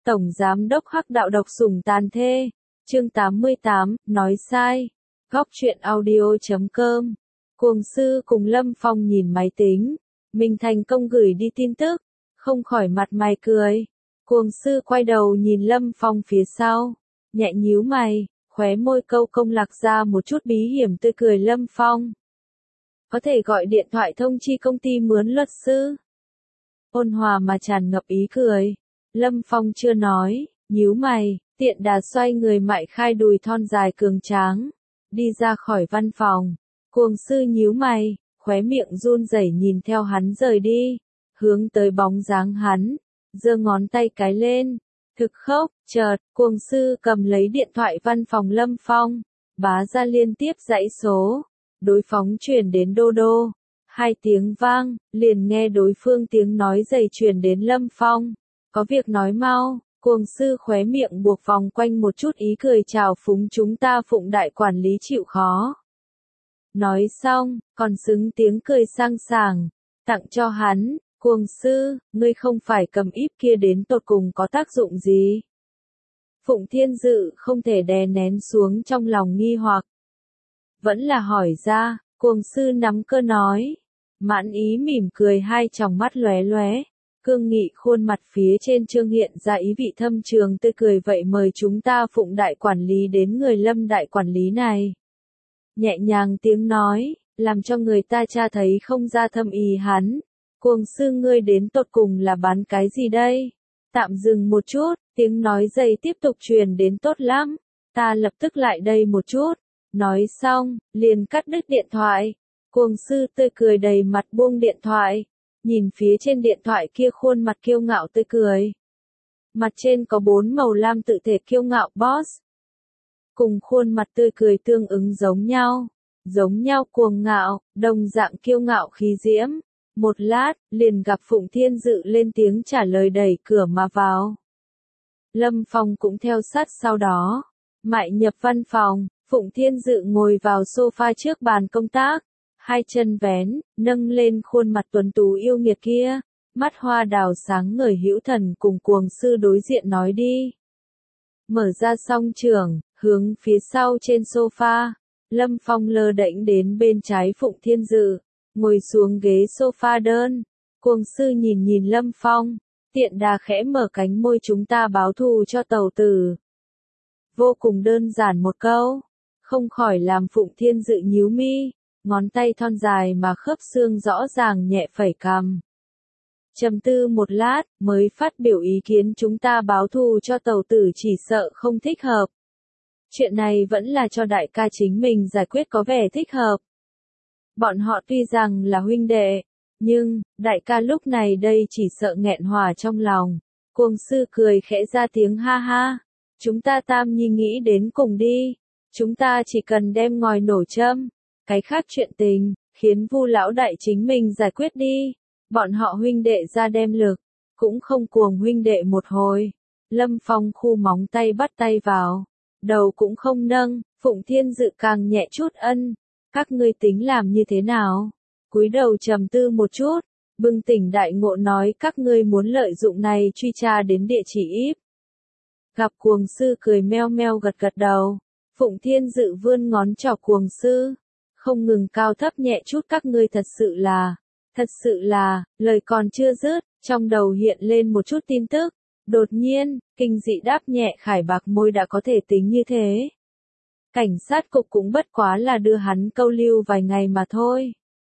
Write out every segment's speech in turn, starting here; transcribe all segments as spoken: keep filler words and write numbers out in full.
Tổng Giám đốc Hắc Đạo độc sủng tàn thê. Chương tám mươi tám, nói sai. Góc truyện audio chấm com. Cuồng sư cùng Lâm Phong nhìn máy tính. Mình thành công gửi đi tin tức. Không khỏi mặt mày cười. Cuồng sư quay đầu nhìn Lâm Phong phía sau. Nhẹ nhíu mày, khóe môi câu công lạc ra một chút bí hiểm tươi cười Lâm Phong. Có thể gọi điện thoại thông chi công ty mướn luật sư. Ôn hòa mà tràn ngập ý cười. Lâm Phong chưa nói, nhíu mày, tiện đà xoay người mại khai đùi thon dài cường tráng. Đi ra khỏi văn phòng. Cuồng sư nhíu mày, khóe miệng run rẩy nhìn theo hắn rời đi. Hướng tới bóng dáng hắn. Giơ ngón tay cái lên. Thực khốc, chợt, cuồng sư cầm lấy điện thoại văn phòng Lâm Phong. Bá ra liên tiếp dãy số. Đối phóng truyền đến đô đô. Hai tiếng vang, liền nghe đối phương tiếng nói dày truyền đến Lâm Phong. Có việc nói mau, cuồng sư khóe miệng buộc vòng quanh một chút ý cười chào phúng chúng ta Phụng đại quản lý chịu khó. Nói xong, còn xứng tiếng cười sang sảng, tặng cho hắn, cuồng sư, ngươi không phải cầm íp kia đến tột cùng có tác dụng gì. Phụng Thiên Dự không thể đè nén xuống trong lòng nghi hoặc. Vẫn là hỏi ra, cuồng sư nắm cơ nói. Mãn ý mỉm cười hai tròng mắt lóe lóe. Cương nghị khuôn mặt phía trên trương hiện ra ý vị thâm trường tươi cười vậy mời chúng ta Phụng đại quản lý đến người Lâm đại quản lý này. Nhẹ nhàng tiếng nói, làm cho người ta cha thấy không ra thâm ý hắn. Cuồng sư ngươi đến tột cùng là bán cái gì đây? Tạm dừng một chút, tiếng nói dày tiếp tục truyền đến tốt lắm. Ta lập tức lại đây một chút. Nói xong, liền cắt đứt điện thoại. Cuồng sư tươi cười đầy mặt buông điện thoại. Nhìn phía trên điện thoại kia khuôn mặt kiêu ngạo tươi cười. Mặt trên có bốn màu lam tự thể kiêu ngạo boss. Cùng khuôn mặt tươi cười tương ứng giống nhau. Giống nhau cuồng ngạo, đồng dạng kiêu ngạo khí diễm. Một lát, liền gặp Phụng Thiên Dự lên tiếng trả lời đẩy cửa mà vào. Lâm Phong cũng theo sát sau đó. Mại nhập văn phòng, Phụng Thiên Dự ngồi vào sofa trước bàn công tác. Hai chân vén, nâng lên khuôn mặt tuấn tú yêu nghiệt kia, mắt hoa đào sáng ngời hữu thần cùng cuồng sư đối diện nói đi. Mở ra song trường, hướng phía sau trên sofa, Lâm Phong lơ đễnh đến bên trái Phụng Thiên Dự, ngồi xuống ghế sofa đơn, cuồng sư nhìn nhìn Lâm Phong, tiện đà khẽ mở cánh môi chúng ta báo thù cho tàu tử. Vô cùng đơn giản một câu, không khỏi làm Phụng Thiên Dự nhíu mi. Ngón tay thon dài mà khớp xương rõ ràng nhẹ phẩy cằm. Trầm tư một lát, mới phát biểu ý kiến chúng ta báo thù cho tàu tử chỉ sợ không thích hợp. Chuyện này vẫn là cho đại ca chính mình giải quyết có vẻ thích hợp. Bọn họ tuy rằng là huynh đệ, nhưng, đại ca lúc này đây chỉ sợ nghẹn hòa trong lòng. Cuồng sư cười khẽ ra tiếng ha ha. Chúng ta tam nhi nghĩ đến cùng đi. Chúng ta chỉ cần đem ngòi nổ châm. Cái khác chuyện tình, khiến Vu lão đại chính mình giải quyết đi. Bọn họ huynh đệ ra đem lực, cũng không cuồng huynh đệ một hồi. Lâm Phong khu móng tay bắt tay vào, đầu cũng không nâng, Phụng Thiên Dự càng nhẹ chút ân. Các ngươi tính làm như thế nào? Cúi đầu trầm tư một chút, bừng tỉnh đại ngộ nói các ngươi muốn lợi dụng này truy tra đến địa chỉ íp. Gặp cuồng sư cười meo meo gật gật đầu, Phụng Thiên Dự vươn ngón trỏ cuồng sư. Không ngừng cao thấp nhẹ chút các ngươi thật sự là, thật sự là, lời còn chưa dứt, trong đầu hiện lên một chút tin tức. Đột nhiên, kinh dị đáp nhẹ khải bạc môi đã có thể tính như thế. Cảnh sát cục cũng bất quá là đưa hắn câu lưu vài ngày mà thôi.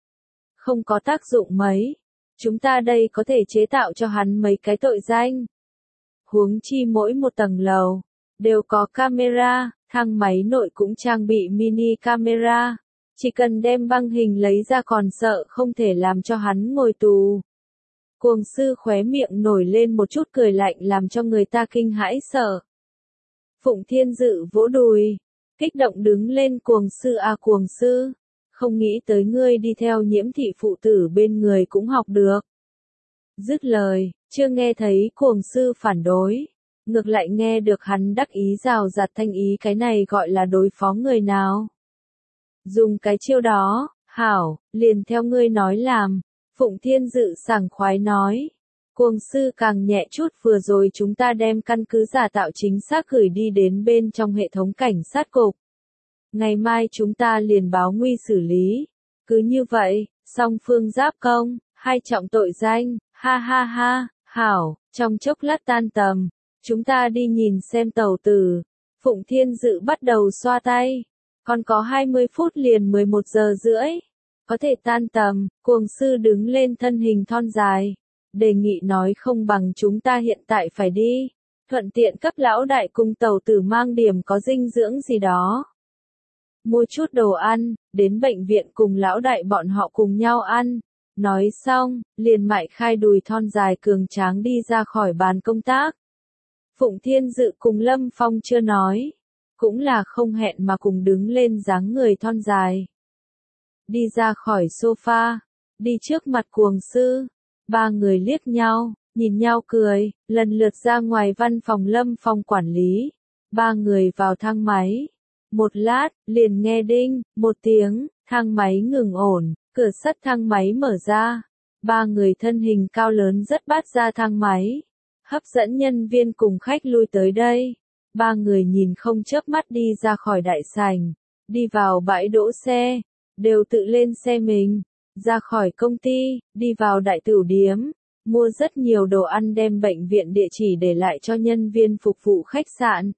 Không có tác dụng mấy. Chúng ta đây có thể chế tạo cho hắn mấy cái tội danh. Huống chi mỗi một tầng lầu, đều có camera, thang máy nội cũng trang bị mini camera. Chỉ cần đem băng hình lấy ra còn sợ không thể làm cho hắn ngồi tù. Cuồng sư khóe miệng nổi lên một chút cười lạnh làm cho người ta kinh hãi sợ. Phụng Thiên Dự vỗ đùi, kích động đứng lên cuồng sư à cuồng sư. Không nghĩ tới ngươi đi theo Nhiễm thị phụ tử bên người cũng học được. Dứt lời, chưa nghe thấy cuồng sư phản đối. Ngược lại nghe được hắn đắc ý rào rạt thanh ý cái này gọi là đối phó người nào. Dùng cái chiêu đó, hảo, liền theo ngươi nói làm. Phụng Thiên Dự sảng khoái nói. Cuồng sư càng nhẹ chút, vừa rồi chúng ta đem căn cứ giả tạo chính xác gửi đi đến bên trong hệ thống cảnh sát cục. Ngày mai chúng ta liền báo nguy xử lý. Cứ như vậy, song phương giáp công, hai trọng tội danh, ha ha ha, hảo, trong chốc lát tan tầm, chúng ta đi nhìn xem tàu tử. Phụng Thiên Dự bắt đầu xoa tay, còn có hai mươi phút liền mười một giờ rưỡi, có thể tan tầm. Cuồng sư đứng lên, thân hình thon dài, đề nghị nói không bằng chúng ta hiện tại phải đi, thuận tiện cấp lão đại cùng tàu tử mang điểm có dinh dưỡng gì đó. Mua chút đồ ăn, đến bệnh viện cùng lão đại bọn họ cùng nhau ăn. Nói xong, liền mại khai đùi thon dài cường tráng đi ra khỏi bàn công tác. Phụng Thiên Dự cùng Lâm Phong chưa nói, cũng là không hẹn mà cùng đứng lên, dáng người thon dài. Đi ra khỏi sofa, đi trước mặt cuồng sư, ba người liếc nhau, nhìn nhau cười, lần lượt ra ngoài văn phòng Lâm Phong quản lý. Ba người vào thang máy. Một lát, liền nghe đinh, một tiếng, thang máy ngừng ổn, cửa sắt thang máy mở ra. Ba người thân hình cao lớn rất bát ra thang máy, hấp dẫn nhân viên cùng khách lui tới đây. Ba người nhìn không chớp mắt đi ra khỏi đại sảnh, đi vào bãi đỗ xe, đều tự lên xe mình, ra khỏi công ty, đi vào đại tửu điếm, mua rất nhiều đồ ăn đem bệnh viện địa chỉ để lại cho nhân viên phục vụ khách sạn.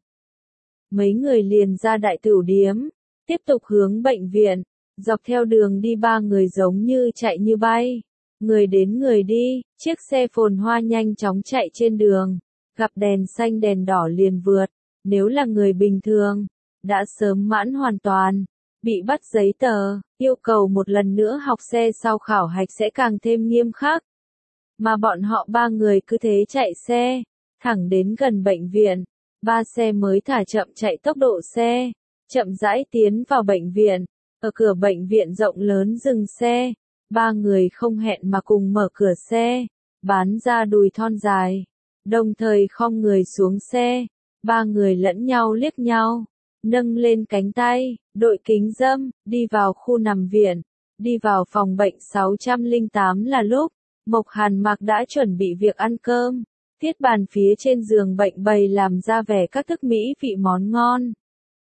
Mấy người liền ra đại tửu điếm, tiếp tục hướng bệnh viện. Dọc theo đường đi ba người giống như chạy như bay, người đến người đi, chiếc xe phồn hoa nhanh chóng chạy trên đường, gặp đèn xanh đèn đỏ liền vượt. Nếu là người bình thường, đã sớm mãn hoàn toàn, bị bắt giấy tờ, yêu cầu một lần nữa học xe sau khảo hạch sẽ càng thêm nghiêm khắc. Mà bọn họ ba người cứ thế chạy xe, thẳng đến gần bệnh viện. Ba xe mới thả chậm chạy tốc độ xe, chậm rãi tiến vào bệnh viện. Ở cửa bệnh viện rộng lớn dừng xe, ba người không hẹn mà cùng mở cửa xe, bán ra đùi thon dài, đồng thời khom người xuống xe. Ba người lẫn nhau liếc nhau, nâng lên cánh tay, đội kính râm, đi vào khu nằm viện, đi vào phòng bệnh sáu trăm lẻ tám là lúc, Mộc Hàn Mạc đã chuẩn bị việc ăn cơm. Thiết bàn phía trên giường bệnh bày làm ra vẻ các thức mỹ vị món ngon.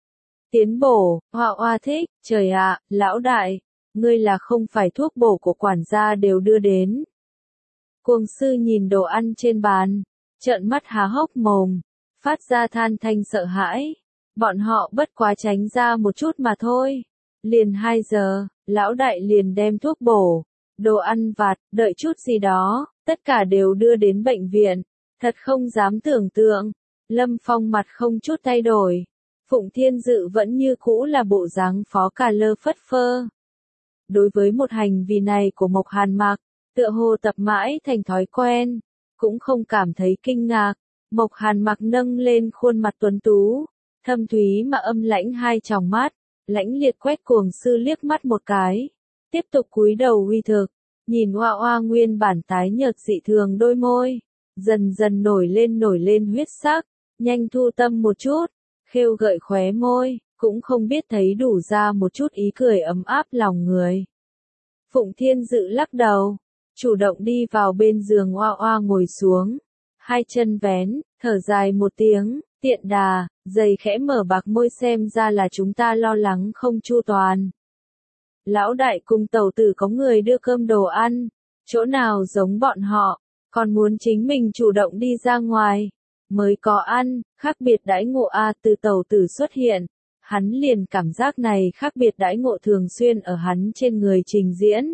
Tiến bổ, Hoa Hoa thích, trời ạ, lão đại, ngươi là không phải thuốc bổ của quản gia đều đưa đến. Cuồng sư nhìn đồ ăn trên bàn, trợn mắt há hốc mồm, phát ra than thanh sợ hãi. Bọn họ bất quá tránh ra một chút mà thôi. Liền hai giờ, lão đại liền đem thuốc bổ, đồ ăn vặt, đợi chút gì đó, tất cả đều đưa đến bệnh viện. Thật không dám tưởng tượng. Lâm Phong mặt không chút thay đổi. Phụng Thiên Dự vẫn như cũ là bộ dáng phó cà lơ phất phơ. Đối với một hành vi này của Mộc Hàn Mạc, tựa hồ tập mãi thành thói quen, cũng không cảm thấy kinh ngạc. Mộc Hàn Mạc nâng lên khuôn mặt tuấn tú, thâm thúy mà âm lãnh hai tròng mắt, lãnh liệt quét cuồng sư liếc mắt một cái, tiếp tục cúi đầu uy thực, nhìn Hoa Hoa nguyên bản tái nhợt dị thường đôi môi, dần dần nổi lên nổi lên huyết sắc, nhanh thu tâm một chút, khêu gợi khóe môi, cũng không biết thấy đủ ra một chút ý cười ấm áp lòng người. Phụng Thiên Dự lắc đầu, chủ động đi vào bên giường Hoa Hoa ngồi xuống, hai chân vén, thở dài một tiếng, tiện đà, giày khẽ mở bạc môi, xem ra là chúng ta lo lắng không chu toàn. Lão đại cùng tàu tử có người đưa cơm đồ ăn, chỗ nào giống bọn họ, còn muốn chính mình chủ động đi ra ngoài, mới có ăn, khác biệt đãi ngộ a. Từ tàu tử xuất hiện, hắn liền cảm giác này khác biệt đãi ngộ thường xuyên ở hắn trên người trình diễn.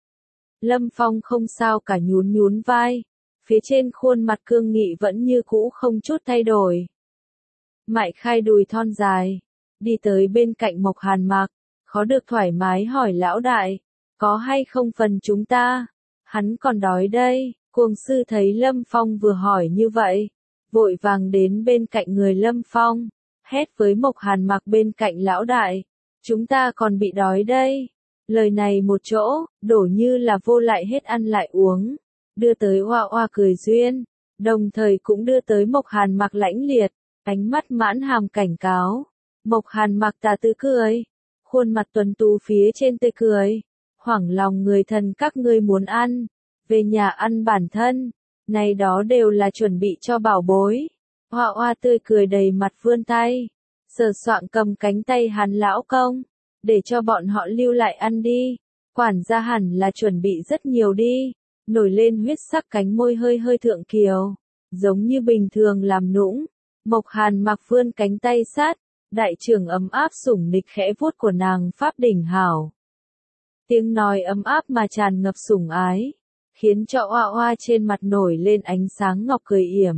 Lâm Phong không sao cả, nhún nhún vai, phía trên khuôn mặt cương nghị vẫn như cũ không chút thay đổi. Mại khai đùi thon dài, đi tới bên cạnh Mộc Hàn Mạc, khó được thoải mái hỏi lão đại, có hay không phần chúng ta? Hắn còn đói đây. Cuồng sư thấy Lâm Phong vừa hỏi như vậy, vội vàng đến bên cạnh người Lâm Phong, hét với Mộc Hàn Mạc bên cạnh lão đại, chúng ta còn bị đói đây. Lời này một chỗ, đổ như là vô lại hết ăn lại uống, đưa tới Hoa Hoa cười duyên, đồng thời cũng đưa tới Mộc Hàn Mạc lãnh liệt, ánh mắt mãn hàm cảnh cáo. Mộc Hàn Mạc tà tư cười, khuôn mặt tuấn tú phía trên tươi cười, hoảng lòng người thân các ngươi muốn ăn, về nhà ăn bản thân, Này đó đều là chuẩn bị cho bảo bối. Hoa hoa tươi cười đầy mặt vươn tay, sờ soạng cầm cánh tay hắn lão công, để cho bọn họ lưu lại ăn đi. Quản gia hẳn là chuẩn bị rất nhiều đi. Nổi lên huyết sắc cánh môi hơi hơi thượng kiều, giống như bình thường làm nũng. Mộc Hàn Mặc vươn cánh tay sát, đại trưởng ấm áp sủng nịch khẽ vuốt của nàng pháp đỉnh hảo. Tiếng nói ấm áp mà tràn ngập sủng ái, khiến cho oa oa trên mặt nổi lên ánh sáng ngọc cười yểm.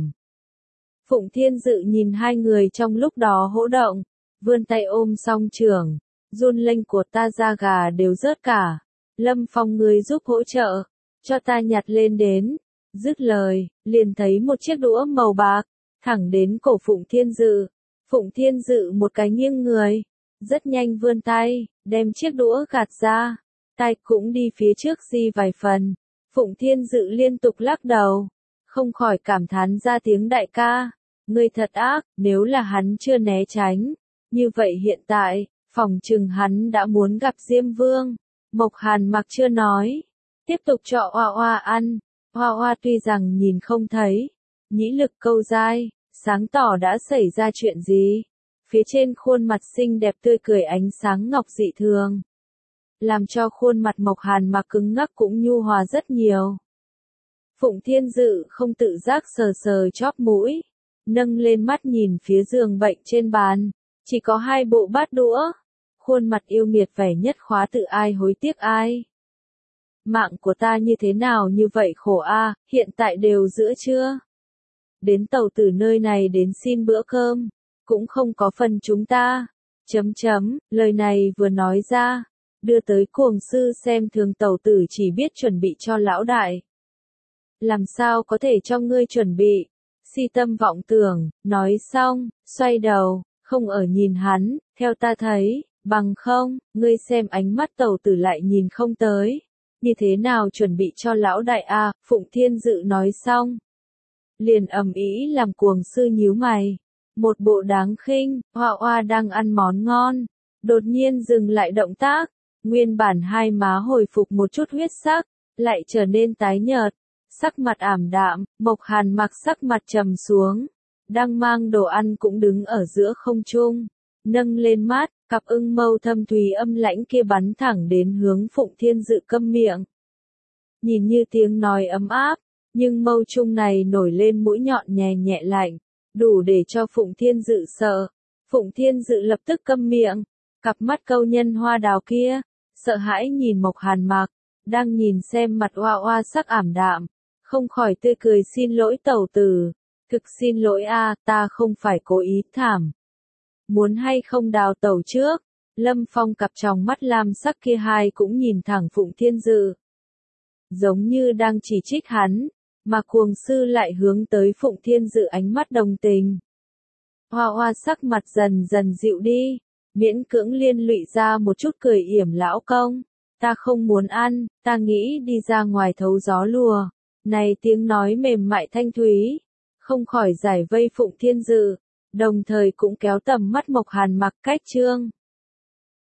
Phụng Thiên Dự nhìn hai người trong lúc đó hỗ động, vươn tay ôm song trưởng, run lênh của ta da gà đều rớt cả. Lâm Phong người giúp hỗ trợ, cho ta nhặt lên đến. Dứt lời, liền thấy một chiếc đũa màu bạc, thẳng đến cổ Phụng Thiên Dự. Phụng Thiên Dự một cái nghiêng người, rất nhanh vươn tay, đem chiếc đũa gạt ra, tay cũng đi phía trước di vài phần. Phụng Thiên Dự liên tục lắc đầu, không khỏi cảm thán ra tiếng đại ca, ngươi thật ác. Nếu là hắn chưa né tránh, như vậy hiện tại, phỏng chừng hắn đã muốn gặp Diêm Vương. Mộc Hàn Mặc chưa nói, tiếp tục cho oa oa ăn. Oa oa tuy rằng nhìn không thấy, nhĩ lực câu dai, sáng tỏ đã xảy ra chuyện gì. Phía trên khuôn mặt xinh đẹp tươi cười ánh sáng ngọc dị thường, làm cho khuôn mặt Mộc Hàn Mặc cứng ngắc cũng nhu hòa rất nhiều. Phụng Thiên Dự không tự giác sờ sờ chóp mũi, nâng lên mắt nhìn phía giường bệnh trên bàn, chỉ có hai bộ bát đũa. Khuôn mặt yêu nghiệt vẻ nhất khóa tự ai hối tiếc ai. Mạng của ta như thế nào như vậy khổ a, hiện tại đều giữa trưa. Đến tàu từ nơi này đến xin bữa cơm, cũng không có phần chúng ta. Chấm chấm, lời này vừa nói ra, đưa tới cuồng sư xem thường tàu tử chỉ biết chuẩn bị cho lão đại. Làm sao có thể cho ngươi chuẩn bị, si tâm vọng tưởng, nói xong, xoay đầu, không ở nhìn hắn, theo ta thấy, bằng không, ngươi xem ánh mắt tàu tử lại nhìn không tới. Như thế nào chuẩn bị cho lão đại a? Phụng Thiên Dự nói xong, liền ầm ĩ làm cuồng sư nhíu mày, một bộ đáng khinh. Oa oa đang ăn món ngon, đột nhiên dừng lại động tác, nguyên bản hai má hồi phục một chút huyết sắc, lại trở nên tái nhợt, sắc mặt ảm đạm. Mộc Hàn Mặc sắc mặt trầm xuống, đang mang đồ ăn cũng đứng ở giữa không trung, nâng lên mắt, cặp ưng mâu thâm thúy âm lãnh kia bắn thẳng đến hướng Phụng Thiên Dự câm miệng. Nhìn như tiếng nói ấm áp, nhưng mâu trung này nổi lên mũi nhọn nhẹ nhẹ lạnh, đủ để cho Phụng Thiên Dự sợ. Phụng Thiên Dự lập tức câm miệng, cặp mắt câu nhân hoa đào kia, sợ hãi nhìn Mộc Hàn Mặc, đang nhìn xem mặt oa oa sắc ảm đạm, không khỏi tươi cười xin lỗi tẩu tử, thực xin lỗi a, ta không phải cố ý thảm. Muốn hay không đào tẩu trước. Lâm Phong cặp tròng mắt lam sắc kia hai cũng nhìn thẳng Phụng Thiên Dự, giống như đang chỉ trích hắn, mà cuồng sư lại hướng tới Phụng Thiên Dự ánh mắt đồng tình. Hoa hoa sắc mặt dần dần dịu đi, miễn cưỡng liên lụy ra một chút cười yểm lão công, ta không muốn ăn, ta nghĩ đi ra ngoài thấu gió lùa. Này tiếng nói mềm mại thanh thúy, không khỏi giải vây Phụng Thiên Dự, đồng thời cũng kéo tầm mắt Mộc Hàn Mặc cách trương.